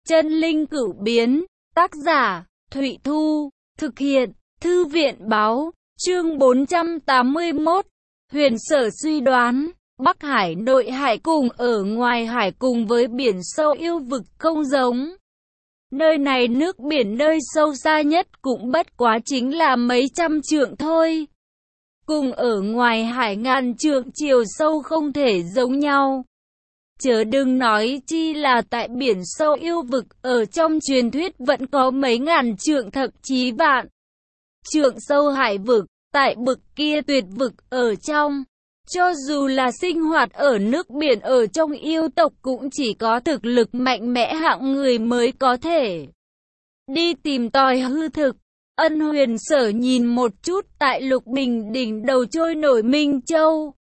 Chân linh cửu biến, tác giả, Thụy Thu, thực hiện, Thư viện báo, chương 481, Huyền Sở suy đoán, Bắc Hải nội hải cùng ở ngoài hải cùng với biển sâu yêu vực không giống. Nơi này nước biển nơi sâu xa nhất cũng bất quá chính là mấy trăm trượng thôi. Cùng ở ngoài hải ngàn trượng chiều sâu không thể giống nhau. Chớ đừng nói chi là tại biển sâu yêu vực, ở trong truyền thuyết vẫn có mấy ngàn trượng thậm chí vạn trượng sâu hải vực, tại bực kia tuyệt vực ở trong. Cho dù là sinh hoạt ở nước biển ở trong yêu tộc cũng chỉ có thực lực mạnh mẽ hạng người mới có thể đi tìm tòi hư thực. Ân Huyền Sở nhìn một chút tại Lục Bình đỉnh đầu trôi nổi Minh Châu.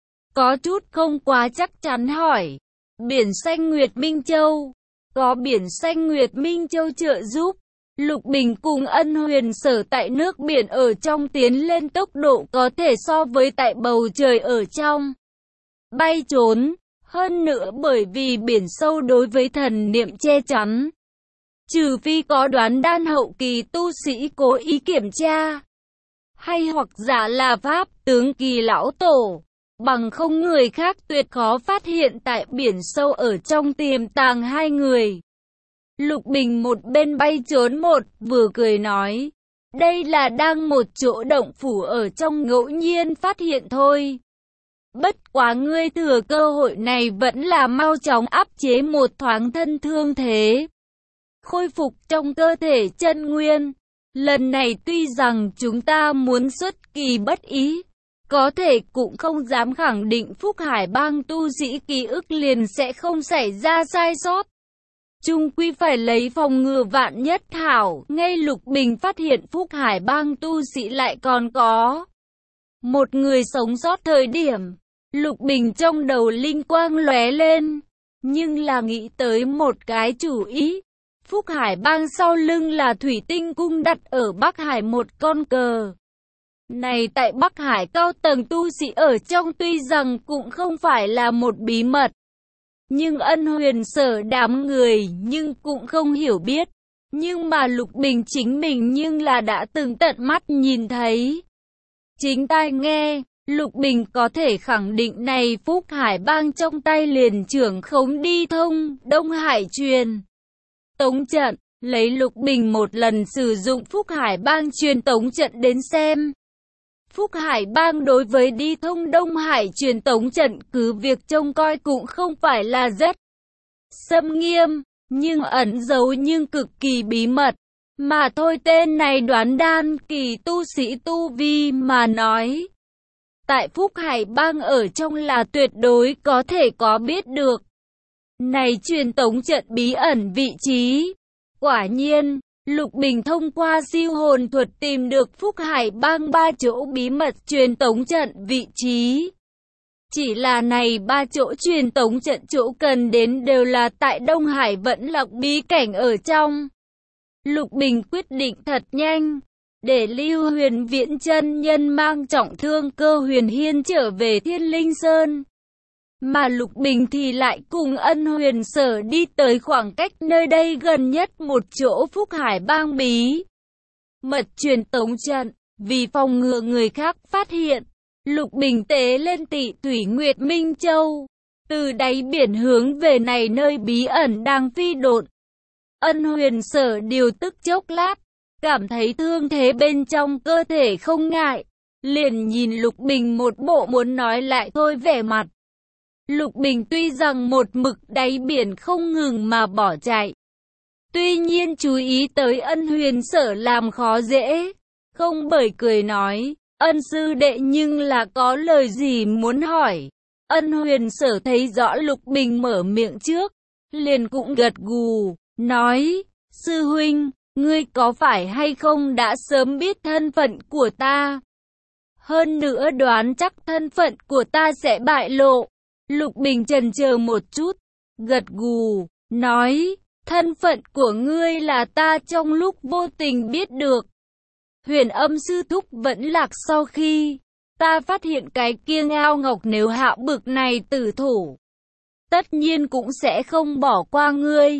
Có chút không quá chắc chắn hỏi. Biển xanh Nguyệt Minh Châu. Có biển xanh Nguyệt Minh Châu trợ giúp. Lục Bình cùng Ân Huyền Sở tại nước biển ở trong tiến lên tốc độ có thể so với tại bầu trời ở trong bay trốn. Hơn nữa bởi vì biển sâu đối với thần niệm che chắn. Trừ phi có đoán đan hậu kỳ tu sĩ cố ý kiểm tra. Hay hoặc giả là pháp tướng kỳ lão tổ. Bằng không người khác tuyệt khó phát hiện tại biển sâu ở trong tiềm tàng hai người. Lục Bình một bên bay trốn một vừa cười nói. Đây là đang một chỗ động phủ ở trong ngẫu nhiên phát hiện thôi. Bất quá ngươi thừa cơ hội này vẫn là mau chóng áp chế một thoáng thân thương thế. Khôi phục trong cơ thể chân nguyên. Lần này tuy rằng chúng ta muốn xuất kỳ bất ý. Có thể cũng không dám khẳng định Phúc Hải Bang tu sĩ ký ức liền sẽ không xảy ra sai sót. Chung quy phải lấy phòng ngừa vạn nhất thảo. Ngay Lục Bình phát hiện Phúc Hải Bang tu sĩ lại còn có một người sống sót thời điểm. Lục Bình trong đầu linh quang lóe lên. Nhưng là nghĩ tới một cái chủ ý. Phúc Hải Bang sau lưng là Thủy Tinh Cung đặt ở Bắc Hải một con cờ. Này tại Bắc Hải cao tầng tu sĩ ở trong tuy rằng cũng không phải là một bí mật. Nhưng Ân Huyền Sở đám người nhưng cũng không hiểu biết. Nhưng mà Lục Bình chính mình nhưng là đã từng tận mắt nhìn thấy. Chính tai nghe, Lục Bình có thể khẳng định này Phúc Hải Bang trong tay liền trưởng khống đi thông Đông Hải truyền tống trận. Lấy Lục Bình một lần sử dụng Phúc Hải Bang truyền tống trận đến xem. Phúc Hải Bang đối với đi thông Đông Hải truyền tống trận cứ việc trông coi cũng không phải là rất xâm nghiêm, nhưng ẩn giấu nhưng cực kỳ bí mật. Mà thôi tên này đoán đan kỳ tu sĩ tu vi mà nói. Tại Phúc Hải Bang ở trong là tuyệt đối có thể có biết được. Này truyền tống trận bí ẩn vị trí. Quả nhiên. Lục Bình thông qua siêu hồn thuật tìm được Phúc Hải Bang 3 chỗ bí mật truyền tống trận vị trí. Chỉ là này 3 chỗ truyền tống trận chỗ cần đến đều là tại Đông Hải Vẫn Lạc bí cảnh ở trong. Lục Bình quyết định thật nhanh, để Lưu Huyền Viễn chân nhân mang trọng thương Cơ Huyền Hiên trở về Thiên Linh Sơn. Mà Lục Bình thì lại cùng Ân Huyền Sở đi tới khoảng cách nơi đây gần nhất một chỗ Phúc Hải Bang bí mật truyền tống trận. Vì phòng ngừa người khác phát hiện, Lục Bình tế lên Tị Thủy Nguyệt Minh Châu. Từ đáy biển hướng về này nơi bí ẩn đang phi độn. Ân Huyền Sở điều tức chốc lát, cảm thấy thương thế bên trong cơ thể không ngại. Liền nhìn Lục Bình một bộ muốn nói lại thôi vẻ mặt. Lục Bình tuy rằng một mực đáy biển không ngừng mà bỏ chạy. Tuy nhiên chú ý tới Ân Huyền Sở làm khó dễ. Không bởi cười nói, Ân sư đệ nhưng là có lời gì muốn hỏi. Ân Huyền Sở thấy rõ Lục Bình mở miệng trước. Liền cũng gật gù, nói, sư huynh, ngươi có phải hay không đã sớm biết thân phận của ta? Hơn nữa đoán chắc thân phận của ta sẽ bại lộ. Lục Bình chần chờ một chút, gật gù, nói, thân phận của ngươi là ta trong lúc vô tình biết được. Huyền Âm sư thúc Vẫn Lạc sau khi ta phát hiện cái kia Ngao Ngọc nếu hạ bực này tử thủ, tất nhiên cũng sẽ không bỏ qua ngươi.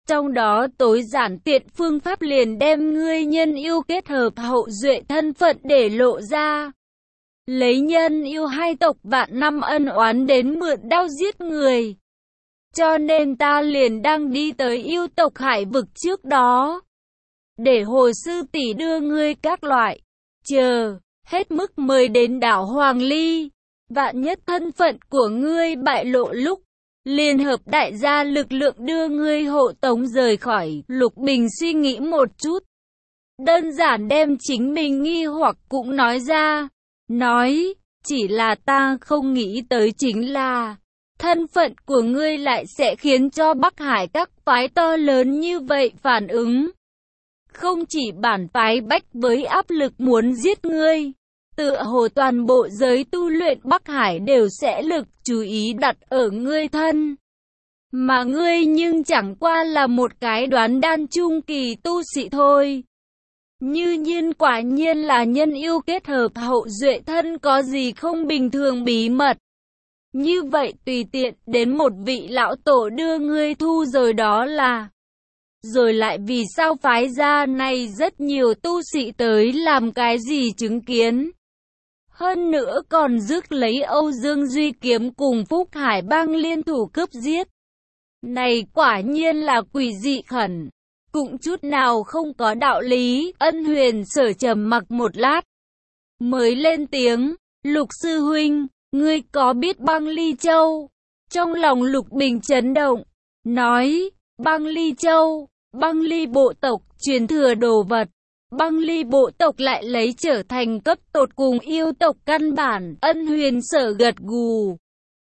Trong đó tối giản tiện phương pháp liền đem ngươi nhân yêu kết hợp hậu duệ thân phận để lộ ra. Lấy nhân yêu hai tộc vạn năm ân oán đến mượn đao giết người. Cho nên ta liền đang đi tới yêu tộc hải vực trước đó. Để Hồ sư tỷ đưa ngươi các loại. Chờ, hết mức mời đến đảo Hoàng Ly. Vạn nhất thân phận của ngươi bại lộ lúc. Liên hợp đại gia lực lượng đưa ngươi hộ tống rời khỏi. Lục Bình suy nghĩ một chút. Đơn giản đem chính mình nghi hoặc cũng nói ra. Nói, chỉ là ta không nghĩ tới chính là thân phận của ngươi lại sẽ khiến cho Bắc Hải các phái to lớn như vậy phản ứng. Không chỉ bản phái bách với áp lực muốn giết ngươi, tựa hồ toàn bộ giới tu luyện Bắc Hải đều sẽ lực chú ý đặt ở ngươi thân. Mà ngươi nhưng chẳng qua là một cái đoán đan trung kỳ tu sĩ thôi. Như nhiên quả nhiên là nhân yêu kết hợp hậu duệ thân có gì không bình thường bí mật. Như vậy tùy tiện đến một vị lão tổ đưa ngươi thu rồi đó là. Rồi lại vì sao phái gia này rất nhiều tu sĩ tới làm cái gì chứng kiến. Hơn nữa còn rước lấy Âu Dương Duy Kiếm cùng Phúc Hải Bang liên thủ cướp giết. Này quả nhiên là quỷ dị khẩn. Cũng chút nào không có đạo lý. Ân Huyền Sở trầm mặc một lát. Mới lên tiếng. Lục sư huynh, ngươi có biết Băng Ly Châu? Trong lòng Lục Bình chấn động. Nói, Băng Ly Châu, Băng Ly bộ tộc truyền thừa đồ vật. Băng Ly bộ tộc lại lấy trở thành cấp tột cùng yêu tộc căn bản. Ân Huyền Sở gật gù.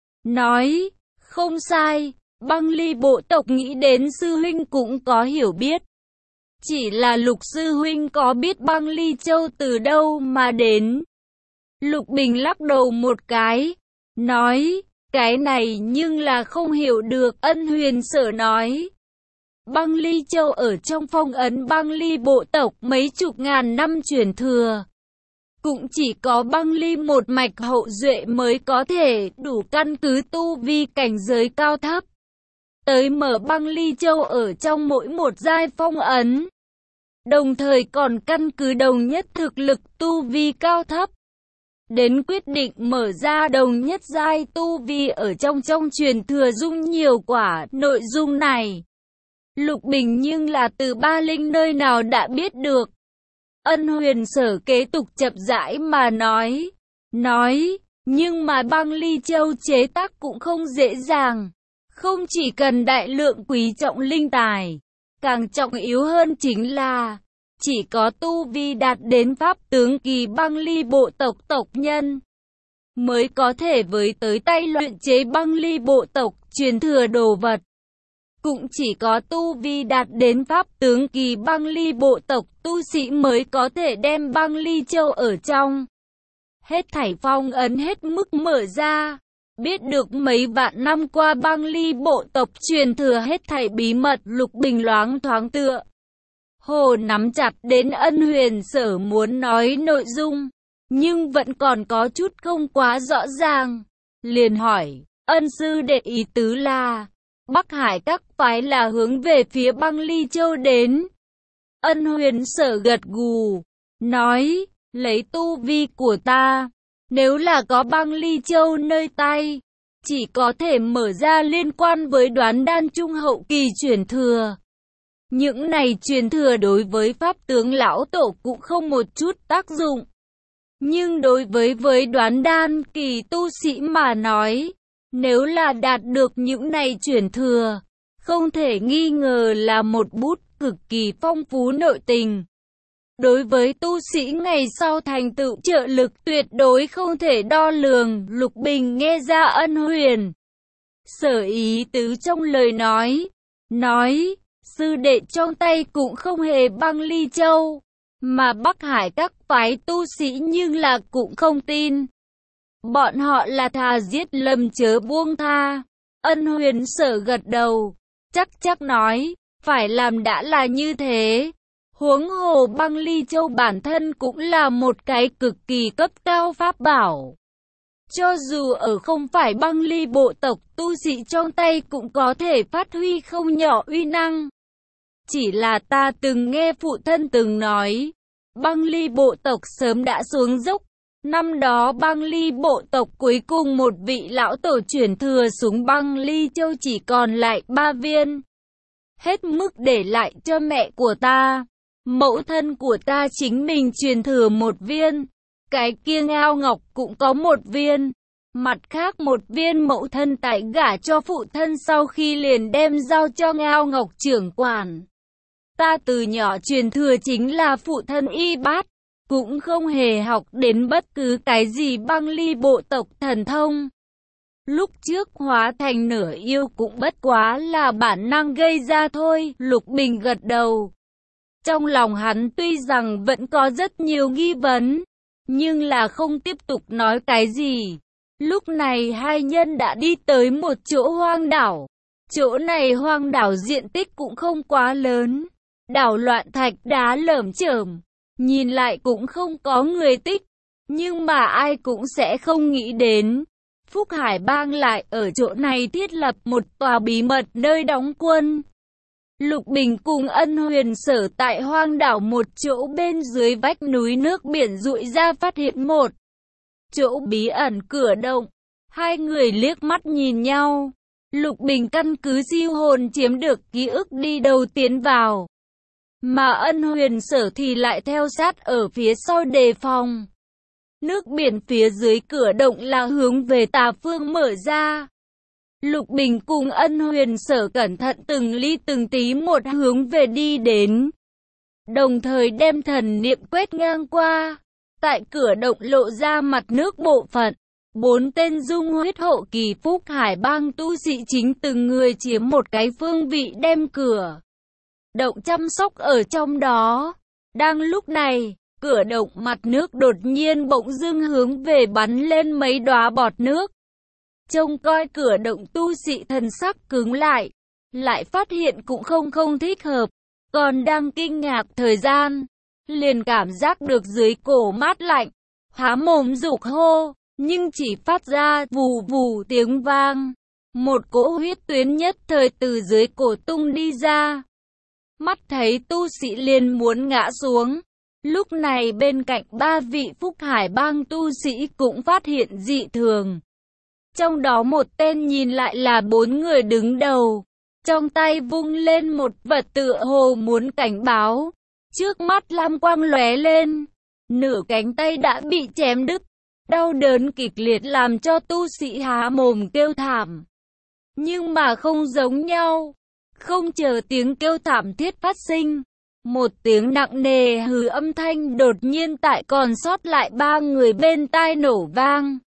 Nói, không sai. Băng Ly bộ tộc nghĩ đến sư huynh cũng có hiểu biết. Chỉ là Lục sư huynh có biết Băng Ly Châu từ đâu mà đến. Lục Bình lắc đầu một cái. Nói, cái này nhưng là không hiểu được. Ân Huyền Sở nói. Băng Ly Châu ở trong phong ấn Băng Ly bộ tộc mấy chục ngàn năm truyền thừa. Cũng chỉ có Băng Ly một mạch hậu duệ mới có thể đủ căn cứ tu vi cảnh giới cao thấp. Tới mở Băng Ly Châu ở trong mỗi một giai phong ấn. Đồng thời còn căn cứ đồng nhất thực lực tu vi cao thấp. Đến quyết định mở ra đồng nhất giai tu vi ở trong truyền thừa dung nhiều quả. Nội dung này Lục Bình nhưng là từ Ba Linh nơi nào đã biết được. Ân Huyền Sở kế tục chậm rãi mà nói. Nhưng mà Băng Ly Châu chế tác cũng không dễ dàng. Không chỉ cần đại lượng quý trọng linh tài, càng trọng yếu hơn chính là chỉ có tu vi đạt đến pháp tướng kỳ Băng Ly bộ tộc tộc nhân mới có thể với tới tay luyện chế Băng Ly bộ tộc truyền thừa đồ vật. Cũng chỉ có tu vi đạt đến pháp tướng kỳ Băng Ly bộ tộc tu sĩ mới có thể đem Băng Ly Châu ở trong hết thảy phong ấn hết mức mở ra. Biết được mấy vạn năm qua Băng Ly bộ tộc truyền thừa hết thảy bí mật. Lục Bình loáng thoáng tựa hồ nắm chặt đến Ân Huyền Sở muốn nói nội dung, nhưng vẫn còn có chút không quá rõ ràng. Liền hỏi, Ân sư đệ ý tứ là Bắc Hải các phái là hướng về phía Băng Ly Châu đến. Ân Huyền Sở gật gù, nói, lấy tu vi của ta, nếu là có Băng Ly Châu nơi tay, chỉ có thể mở ra liên quan với đoán đan trung hậu kỳ truyền thừa. Những này truyền thừa đối với pháp tướng lão tổ cũng không một chút tác dụng. Nhưng đối với đoán đan kỳ tu sĩ mà nói, nếu là đạt được những này truyền thừa, không thể nghi ngờ là một bút cực kỳ phong phú nội tình. Đối với tu sĩ ngày sau thành tựu trợ lực tuyệt đối không thể đo lường. Lục Bình nghe ra Ân Huyền Sở ý tứ trong lời nói, sư đệ trong tay cũng không hề Băng Ly Châu, mà Bắc Hải các phái tu sĩ nhưng là cũng không tin. Bọn họ là thà giết lầm chớ buông tha. Ân Huyền Sở gật đầu, chắc nói, phải làm đã là như thế. Huống hồ Băng Ly Châu bản thân cũng là một cái cực kỳ cấp cao pháp bảo. Cho dù ở không phải Băng Ly bộ tộc tu sĩ trong tay cũng có thể phát huy không nhỏ uy năng. Chỉ là ta từng nghe phụ thân từng nói, băng ly bộ tộc sớm đã xuống dốc. Năm đó băng ly bộ tộc cuối cùng một vị lão tổ chuyển thừa súng băng ly châu chỉ còn lại 3 viên. Hết mức để lại cho mẹ của ta. Mẫu thân của ta chính mình truyền thừa 1 viên. Cái kia Ngao Ngọc cũng có 1 viên. Mặt khác 1 viên mẫu thân tại gả cho phụ thân sau khi liền đem giao cho Ngao Ngọc trưởng quản. Ta từ nhỏ truyền thừa chính là phụ thân y bát, cũng không hề học đến bất cứ cái gì băng ly bộ tộc thần thông. Lúc trước hóa thành nửa yêu cũng bất quá là bản năng gây ra thôi, Lục Bình gật đầu. Trong lòng hắn tuy rằng vẫn có rất nhiều nghi vấn, nhưng là không tiếp tục nói cái gì. Lúc này hai nhân đã đi tới một chỗ hoang đảo. Chỗ này hoang đảo diện tích cũng không quá lớn. Đảo loạn thạch đá lởm chởm, nhìn lại cũng không có người tích. Nhưng mà ai cũng sẽ không nghĩ đến, Phúc Hải Bang lại ở chỗ này thiết lập một tòa bí mật nơi đóng quân. Lục Bình cùng Ân Huyền Sở tại hoang đảo một chỗ bên dưới vách núi nước biển dụi ra phát hiện một chỗ bí ẩn cửa động. Hai người liếc mắt nhìn nhau. Lục Bình căn cứ siêu hồn chiếm được ký ức đi đầu tiến vào, mà Ân Huyền Sở thì lại theo sát ở phía sau đề phòng. Nước biển phía dưới cửa động là hướng về tà phương mở ra. Lục Bình cùng Ân Huyền Sở cẩn thận từng ly từng tí một hướng về đi đến, đồng thời đem thần niệm quét ngang qua. Tại cửa động lộ ra mặt nước bộ phận, 4 tên dung huyết hộ kỳ Phúc Hải Bang tu sĩ chính từng người chiếm một cái phương vị đem cửa động chăm sóc ở trong đó. Đang lúc này, cửa động mặt nước đột nhiên bỗng dưng hướng về bắn lên mấy đóa bọt nước. Trông coi cửa động tu sĩ thần sắc cứng lại phát hiện cũng không thích hợp, còn đang kinh ngạc thời gian, liền cảm giác được dưới cổ mát lạnh, há mồm giục hô, nhưng chỉ phát ra vù vù tiếng vang. Một cỗ huyết tuyến nhất thời từ dưới cổ tung đi ra. Mắt thấy tu sĩ liền muốn ngã xuống. Lúc này bên cạnh 3 vị Phúc Hải Bang tu sĩ cũng phát hiện dị thường. Trong đó một tên nhìn lại là 4 người đứng đầu, trong tay vung lên một vật tựa hồ muốn cảnh báo. Trước mắt lam quang lóe lên, nửa cánh tay đã bị chém đứt. Đau đớn kịch liệt làm cho tu sĩ há mồm kêu thảm. Nhưng mà không giống nhau. Không chờ tiếng kêu thảm thiết phát sinh, một tiếng nặng nề hừ âm thanh đột nhiên tại còn sót lại 3 người bên tai nổ vang.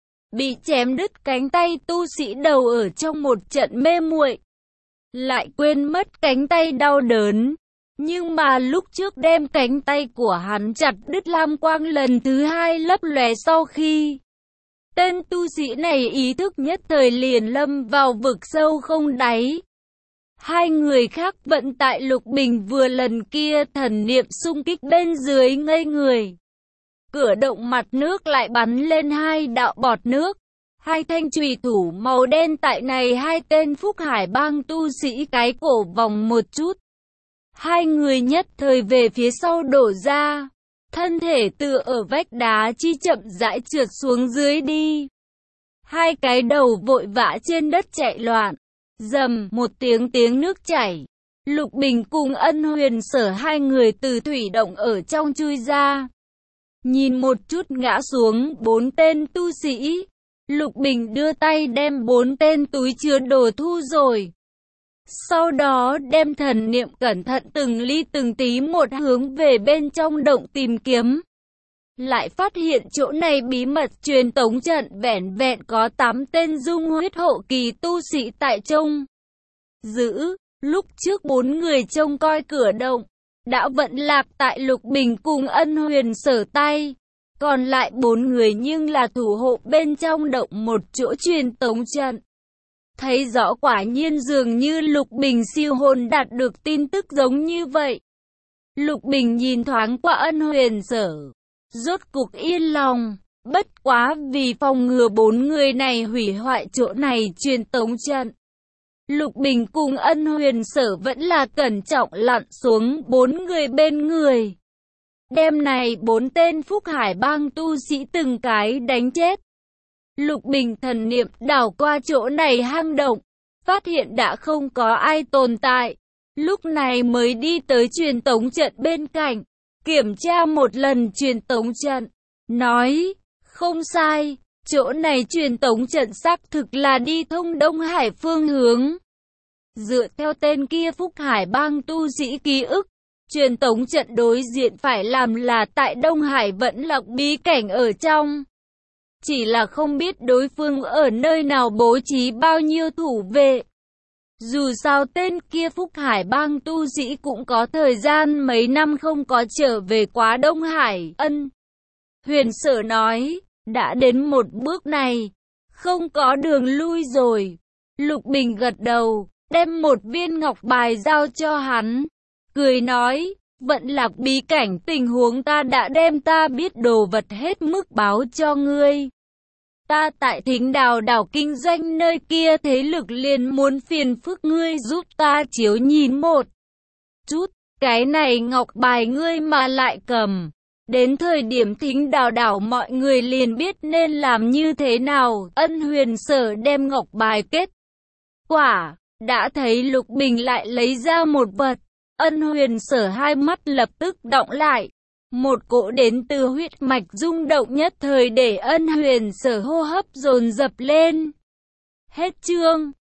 Bị chém đứt cánh tay tu sĩ đầu ở trong một trận mê muội, lại quên mất cánh tay đau đớn. Nhưng mà lúc trước đem cánh tay của hắn chặt đứt lam quang lần thứ 2 lấp lóe sau khi tên tu sĩ này ý thức nhất thời liền lâm vào vực sâu không đáy. Hai người khác vận tại Lục Bình vừa lần kia thần niệm xung kích bên dưới ngây người. Cửa động mặt nước lại bắn lên 2 đạo bọt nước. 2 thanh chùy thủ màu đen tại này 2 tên Phúc Hải Bang tu sĩ cái cổ vòng một chút. 2 người nhất thời về phía sau đổ ra. Thân thể tựa ở vách đá chi chậm rãi trượt xuống dưới đi. 2 cái đầu vội vã trên đất chạy loạn. Rầm một tiếng nước chảy. Lục Bình cùng Ân Huyền Sở 2 người từ thủy động ở trong chui ra. Nhìn một chút ngã xuống 4 tên tu sĩ. Lục Bình đưa tay đem 4 tên túi chứa đồ thu rồi. Sau đó đem thần niệm cẩn thận từng ly từng tí một hướng về bên trong động tìm kiếm. Lại phát hiện chỗ này bí mật truyền tống trận vẻn vẹn có 8 tên dung huyết hộ kỳ tu sĩ tại trông giữ. Lúc trước 4 người trông coi cửa động đã vận lạc tại Lục Bình cùng Ân Huyền Sở tay. Còn lại 4 người nhưng là thủ hộ bên trong động một chỗ truyền tống trận. Thấy rõ quả nhiên dường như Lục Bình siêu hồn đạt được tin tức giống như vậy. Lục Bình nhìn thoáng qua Ân Huyền Sở, rốt cục yên lòng. Bất quá vì phòng ngừa 4 người này hủy hoại chỗ này truyền tống trận, Lục Bình cùng Ân Huyền Sở vẫn là cẩn trọng lặn xuống 4 người bên người. Đêm này 4 tên Phúc Hải bang tu sĩ từng cái đánh chết. Lục Bình thần niệm đảo qua chỗ này hang động, phát hiện đã không có ai tồn tại. Lúc này mới đi tới truyền tống trận bên cạnh, kiểm tra một lần truyền tống trận, nói, không sai, chỗ này truyền tống trận xác thực là đi thông Đông Hải phương hướng. Dựa theo tên kia Phúc Hải bang tu sĩ ký ức, truyền tống trận đối diện phải làm là tại Đông Hải vẫn lạc bí cảnh ở trong. Chỉ là không biết đối phương ở nơi nào bố trí bao nhiêu thủ vệ. Dù sao tên kia Phúc Hải bang tu sĩ cũng có thời gian mấy năm không có trở về quá Đông Hải. Ân Huyền Sở nói, đã đến một bước này, không có đường lui rồi. Lục Bình gật đầu, đem một viên ngọc bài giao cho hắn, cười nói, vận lạc bí cảnh tình huống ta đã đem ta biết đồ vật hết mức báo cho ngươi. Ta tại Thính Đào đảo kinh doanh nơi kia thế lực liền muốn phiền phức ngươi giúp ta chiếu nhìn một chút, cái này ngọc bài ngươi mà lại cầm. Đến thời điểm Thính Đào đảo mọi người liền biết nên làm như thế nào. Ân Huyền Sở đem ngọc bài kết quả, đã thấy Lục Bình lại lấy ra một vật. Ân Huyền Sở hai mắt lập tức đọng lại. Một cỗ đến từ huyết mạch rung động nhất thời để Ân Huyền Sở hô hấp dồn dập lên. Hết chương.